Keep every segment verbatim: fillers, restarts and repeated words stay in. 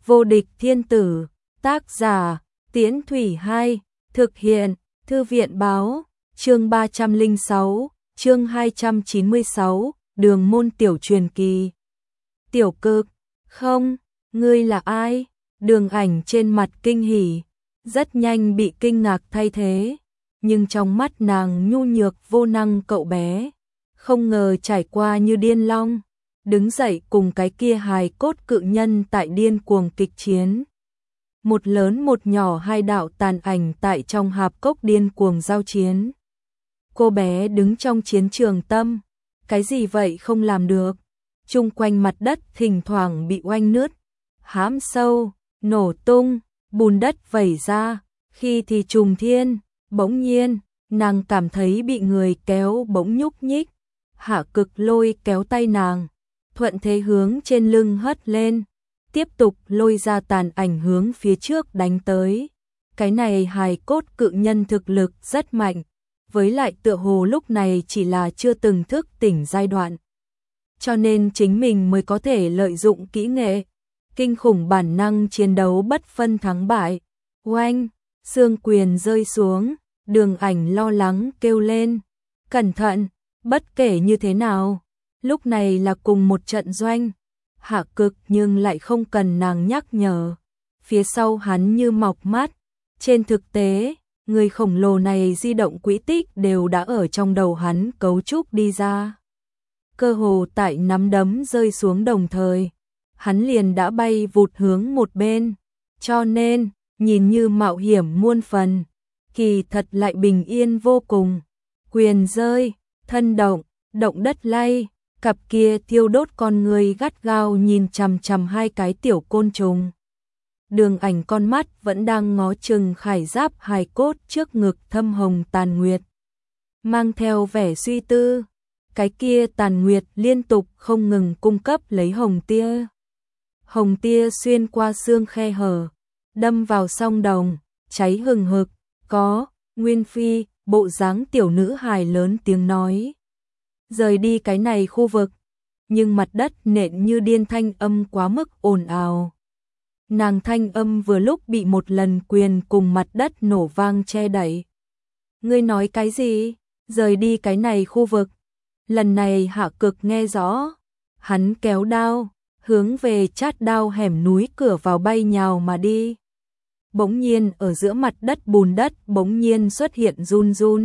Vô địch thiên tử, tác giả, Tiễn Thủy Hai, thực hiện, Thư viện báo, chương ba trăm lẻ sáu, chương hai trăm chín mươi sáu, Đường môn tiểu truyền kỳ. Tiểu Cực, không, ngươi là ai? Đường Ảnh trên mặt kinh hỉ, rất nhanh bị kinh ngạc thay thế, nhưng trong mắt nàng nhu nhược vô năng cậu bé, không ngờ trải qua như điên long, đứng dậy cùng cái kia hài cốt cự nhân tại điên cuồng kịch chiến. Một lớn một nhỏ hai đạo tàn ảnh tại trong hạp cốc điên cuồng giao chiến. Cô bé đứng trong chiến trường tâm, cái gì vậy không làm được. Chung quanh mặt đất thỉnh thoảng bị oanh nứt, hãm sâu, nổ tung, bùn đất vẩy ra, khi thì trùng thiên, bỗng nhiên, nàng cảm thấy bị người kéo bỗng nhúc nhích. Hạ Cực lôi kéo tay nàng, thuận thế hướng trên lưng hất lên, tiếp tục lôi ra tàn ảnh hướng phía trước đánh tới. Cái này hài cốt cự nhân thực lực rất mạnh, với lại tựa hồ lúc này chỉ là chưa từng thức tỉnh giai đoạn. Cho nên chính mình mới có thể lợi dụng kỹ nghệ, kinh khủng bản năng chiến đấu bất phân thắng bại. Oanh, xương quyền rơi xuống, Đường Ảnh lo lắng kêu lên, cẩn thận, bất kể như thế nào, lúc này là cùng một trận doanh. Hạ Cực nhưng lại không cần nàng nhắc nhở, phía sau hắn như mọc mắt. Trên thực tế, người khổng lồ này di động quỹ tích đều đã ở trong đầu hắn cấu trúc đi ra. Cơ hồ tại nắm đấm rơi xuống đồng thời, hắn liền đã bay vụt hướng một bên, cho nên, nhìn như mạo hiểm muôn phần, kỳ thật lại bình yên vô cùng. Quyền rơi, thân động, động đất lay, cặp kia thiêu đốt con người gắt gao nhìn chằm chằm hai cái tiểu côn trùng. Đường Ảnh con mắt vẫn đang ngó chừng khải giáp hài cốt trước ngực thâm hồng tàn nguyệt, mang theo vẻ suy tư. Cái kia tàn nguyệt liên tục không ngừng cung cấp lấy hồng tia. Hồng tia xuyên qua xương khe hở, đâm vào song đồng, cháy hừng hực. Có, Nguyên Phi, bộ dáng tiểu nữ hài lớn tiếng nói. Rời đi cái này khu vực, nhưng mặt đất nện như điên thanh âm quá mức ồn ào. Nàng thanh âm vừa lúc bị một lần quyền cùng mặt đất nổ vang che đậy. Ngươi nói cái gì? Rời đi cái này khu vực. Lần này Hạ Cực nghe rõ, hắn kéo đao, hướng về chát đao hẻm núi cửa vào bay nhào mà đi. Bỗng nhiên ở giữa mặt đất bùn đất bỗng nhiên xuất hiện run run.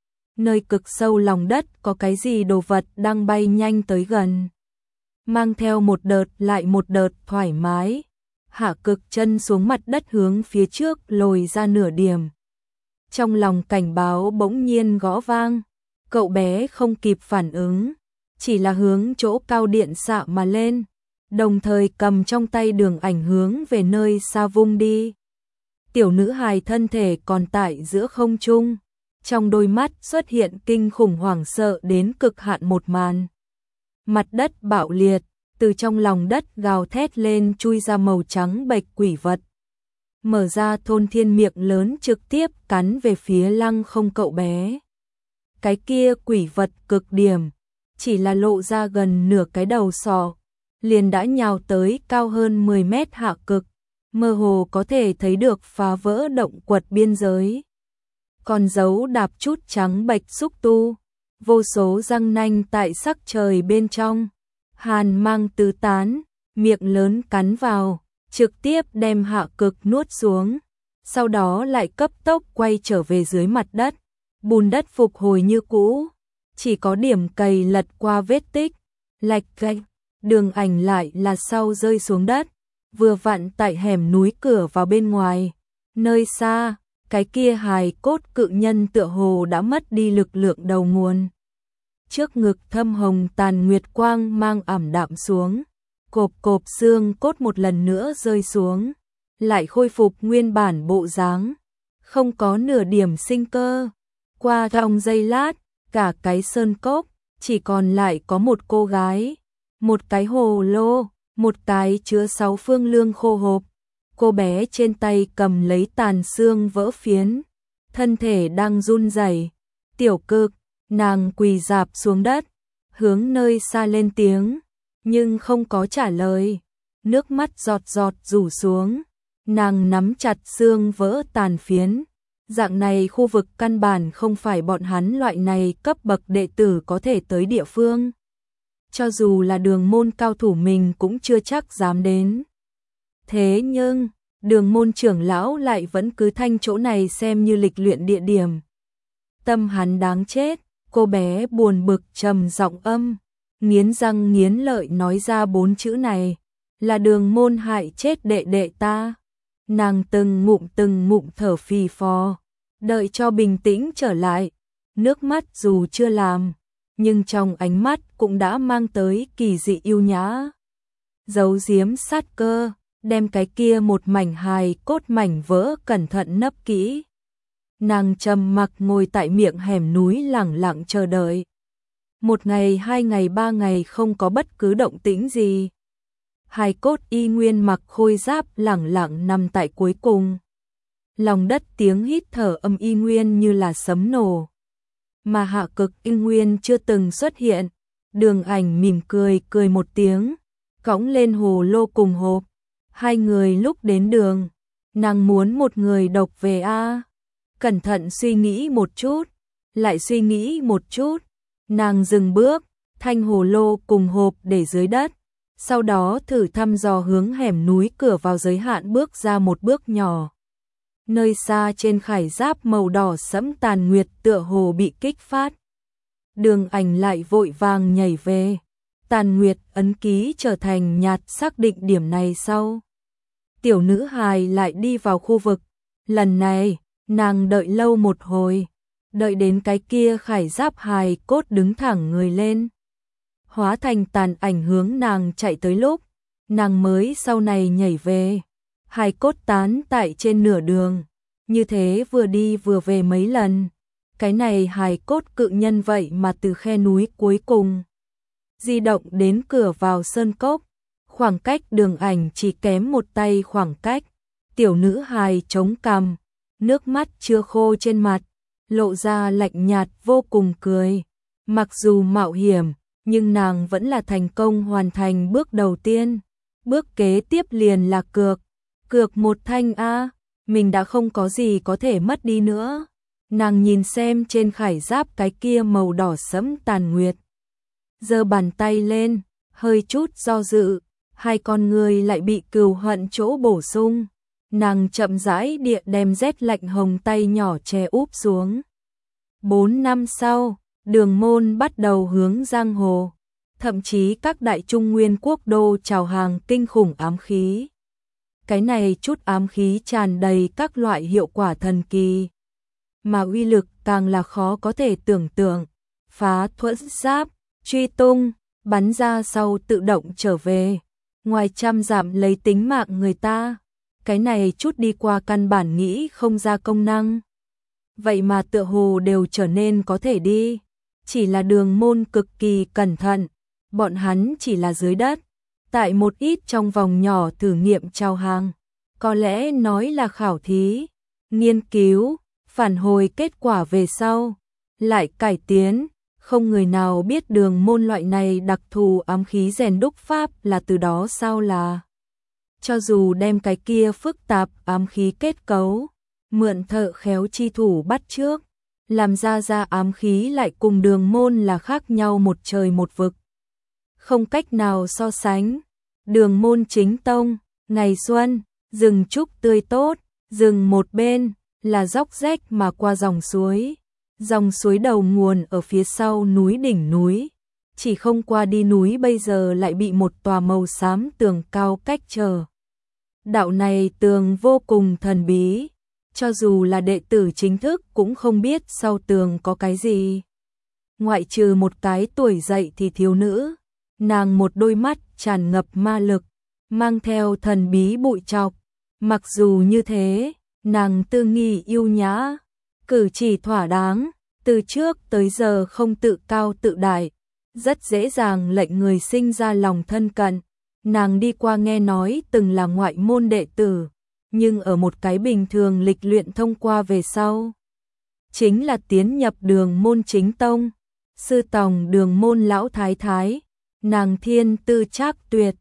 Nơi cực sâu lòng đất có cái gì đồ vật đang bay nhanh tới gần. Mang theo một đợt lại một đợt thoải mái. Hạ Cực chân xuống mặt đất hướng phía trước lồi ra nửa điểm. Trong lòng cảnh báo bỗng nhiên gõ vang. Cậu bé không kịp phản ứng, chỉ là hướng chỗ cao điện xạ mà lên, đồng thời cầm trong tay Đường Ảnh hướng về nơi xa vung đi. Tiểu nữ hài thân thể còn tại giữa không trung, trong đôi mắt xuất hiện kinh khủng hoảng sợ đến cực hạn một màn. Mặt đất bạo liệt, từ trong lòng đất gào thét lên chui ra màu trắng bạch quỷ vật. Mở ra thôn thiên miệng lớn trực tiếp cắn về phía lăng không cậu bé. Cái kia quỷ vật cực điểm, chỉ là lộ ra gần nửa cái đầu sọ, liền đã nhào tới cao hơn mười mét. Hạ Cực, mơ hồ có thể thấy được phá vỡ động quật biên giới. Còn dấu đạp chút trắng bạch xúc tu, vô số răng nanh tại sắc trời bên trong, hàn mang tứ tán, miệng lớn cắn vào, trực tiếp đem Hạ Cực nuốt xuống, sau đó lại cấp tốc quay trở về dưới mặt đất. Bùn đất phục hồi như cũ, chỉ có điểm cày lật qua vết tích, lạch gạch. Đường Ảnh lại là sau rơi xuống đất, vừa vặn tại hẻm núi cửa vào bên ngoài. Nơi xa, cái kia hài cốt cự nhân tựa hồ đã mất đi lực lượng đầu nguồn. Trước ngực thâm hồng tàn nguyệt quang mang ảm đạm xuống, cộp cộp xương cốt một lần nữa rơi xuống, lại khôi phục nguyên bản bộ dáng, không có nửa điểm sinh cơ. Qua trong giây lát, cả cái sơn cốc chỉ còn lại có một cô gái, một cái hồ lô, một cái chứa sáu phương lương khô hộp. Cô bé trên tay cầm lấy tàn xương vỡ phiến, thân thể đang run rẩy. Tiểu Cực, nàng quỳ rạp xuống đất, hướng nơi xa lên tiếng, nhưng không có trả lời. nước mắt giọt giọt rủ xuống, nàng nắm chặt xương vỡ tàn phiến. Dạng này khu vực căn bản không phải bọn hắn loại này cấp bậc đệ tử có thể tới địa phương. Cho dù là đường môn cao thủ mình cũng chưa chắc dám đến. Thế nhưng, đường môn trưởng lão lại vẫn cứ thanh chỗ này xem như lịch luyện địa điểm. Tâm hắn đáng chết, cô bé buồn bực trầm giọng âm, nghiến răng nghiến lợi nói ra bốn chữ này, là đường môn hại chết đệ đệ ta. Nàng từng ngụm từng ngụm thở phì phò, đợi cho bình tĩnh trở lại, nước mắt dù chưa làm, nhưng trong ánh mắt cũng đã mang tới kỳ dị yêu nhã. Giấu giếm sát cơ, đem cái kia một mảnh hài cốt mảnh vỡ cẩn thận nấp kỹ. Nàng trầm mặc ngồi tại miệng hẻm núi lẳng lặng chờ đợi. Một ngày, hai ngày, ba ngày không có bất cứ động tĩnh gì. Hài cốt y nguyên mặc khôi giáp lẳng lặng nằm tại cuối cùng. Lòng đất tiếng hít thở âm y nguyên như là sấm nổ. Mà hạ cực y nguyên chưa từng xuất hiện. Đường Ảnh mỉm cười cười một tiếng, cõng lên hồ lô cùng hộp. Hai người lúc đến đường, nàng muốn một người độc về a. Cẩn thận suy nghĩ một chút, lại suy nghĩ một chút, nàng dừng bước, thanh hồ lô cùng hộp để dưới đất, sau đó thử thăm dò hướng hẻm núi cửa vào giới hạn bước ra một bước nhỏ. Nơi xa trên khải giáp màu đỏ sẫm tàn nguyệt tựa hồ bị kích phát. Đường Ảnh lại vội vàng nhảy về, tàn nguyệt ấn ký trở thành nhạt xác định điểm này sau. Tiểu nữ hài lại đi vào khu vực, lần này, nàng đợi lâu một hồi, đợi đến cái kia khải giáp hài cốt đứng thẳng người lên. Hóa thành tàn ảnh hướng nàng chạy tới lúc, nàng mới sau này nhảy về, hài cốt tán tại trên nửa đường, như thế vừa đi vừa về mấy lần. Cái này hài cốt cự nhân vậy mà từ khe núi cuối cùng di động đến cửa vào sơn cốc, khoảng cách Đường Ảnh chỉ kém một tay khoảng cách. Tiểu nữ hài chống cằm, nước mắt chưa khô trên mặt, lộ ra lạnh nhạt vô cùng cười. Mặc dù mạo hiểm, nhưng nàng vẫn là thành công hoàn thành bước đầu tiên. Bước kế tiếp liền là cược, cược một thanh a, mình đã không có gì có thể mất đi nữa. Nàng nhìn xem trên khải giáp cái kia màu đỏ sẫm tàn nguyệt, giơ bàn tay lên, hơi chút do dự, hai con người lại bị cừu hận chỗ bổ sung. Nàng chậm rãi địa đem rét lạnh hồng tay nhỏ che úp xuống. Bốn năm sau, đường môn bắt đầu hướng giang hồ, thậm chí các đại trung nguyên quốc đô chào hàng kinh khủng ám khí. Cái này chút ám khí tràn đầy các loại hiệu quả thần kỳ, mà uy lực càng là khó có thể tưởng tượng. Phá thuẫn giáp, truy tung, bắn ra sau tự động trở về, ngoài trăm dặm lấy tính mạng người ta. Cái này chút đi qua căn bản nghĩ không ra công năng, vậy mà tựa hồ đều trở nên có thể đi. Chỉ là đường môn cực kỳ cẩn thận, bọn hắn chỉ là dưới đất, tại một ít trong vòng nhỏ thử nghiệm trao hàng, có lẽ nói là khảo thí, nghiên cứu, phản hồi kết quả về sau, lại cải tiến. Không người nào biết đường môn loại này đặc thù ám khí rèn đúc pháp là từ đó sao là. Cho dù đem cái kia phức tạp ám khí kết cấu, mượn thợ khéo chi thủ bắt trước, làm ra ra ám khí lại cùng đường môn là khác nhau một trời một vực. Không cách nào so sánh. Đường môn chính tông, ngày xuân, rừng trúc tươi tốt, rừng một bên, là dốc rách mà qua dòng suối. Dòng suối đầu nguồn ở phía sau núi đỉnh núi, chỉ không qua đi núi bây giờ lại bị một tòa màu xám tường cao cách trở. Đạo này tường vô cùng thần bí, cho dù là đệ tử chính thức cũng không biết sau tường có cái gì. Ngoại trừ một cái tuổi dậy thì thiếu nữ, nàng một đôi mắt tràn ngập ma lực, mang theo thần bí bụi trọc. Mặc dù như thế, nàng tư nghi yêu nhã, cử chỉ thỏa đáng, từ trước tới giờ không tự cao tự đại, rất dễ dàng lệnh người sinh ra lòng thân cận. Nàng đi qua nghe nói từng là ngoại môn đệ tử, nhưng ở một cái bình thường lịch luyện thông qua về sau, chính là tiến nhập đường môn chính tông. Sư tòng đường môn lão thái thái, nàng thiên tư trác tuyệt,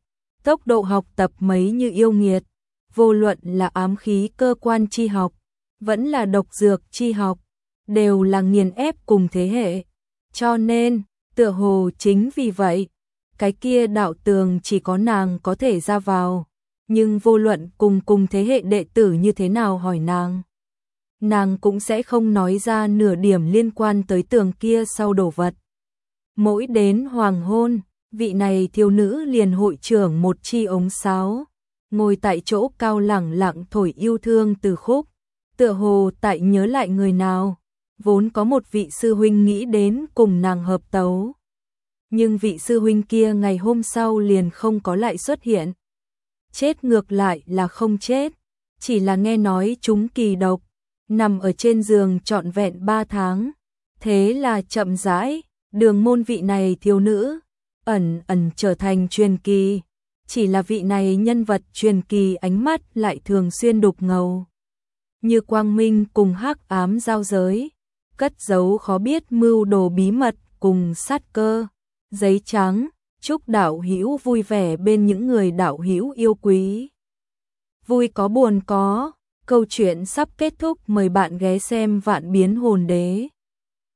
tốc độ học tập mấy như yêu nghiệt, vô luận là ám khí cơ quan chi học, vẫn là độc dược chi học, đều là nghiền ép cùng thế hệ. Cho nên, tựa hồ chính vì vậy, cái kia đạo tường chỉ có nàng có thể ra vào, nhưng vô luận cùng cùng thế hệ đệ tử như thế nào hỏi nàng, nàng cũng sẽ không nói ra nửa điểm liên quan tới tường kia sau đổ vật. Mỗi đến hoàng hôn, vị này thiếu nữ liền hội trưởng một chi ống sáo, ngồi tại chỗ cao lẳng lặng thổi yêu thương từ khúc, tựa hồ tại nhớ lại người nào, vốn có một vị sư huynh nghĩ đến cùng nàng hợp tấu. Nhưng vị sư huynh kia ngày hôm sau liền không có lại xuất hiện. Chết ngược lại là không chết, chỉ là nghe nói chúng kỳ độc, nằm ở trên giường trọn vẹn ba tháng. Thế là chậm rãi, Đường Môn vị này thiếu nữ, ẩn ẩn trở thành truyền kỳ. Chỉ là vị này nhân vật truyền kỳ ánh mắt lại thường xuyên đục ngầu. Như quang minh cùng hắc ám giao giới, cất giấu khó biết mưu đồ bí mật cùng sát cơ. Giấy trắng, chúc đạo hữu vui vẻ bên những người đạo hữu yêu quý. Vui có buồn có, câu chuyện sắp kết thúc, mời bạn ghé xem Vạn Biến Hồn Đế.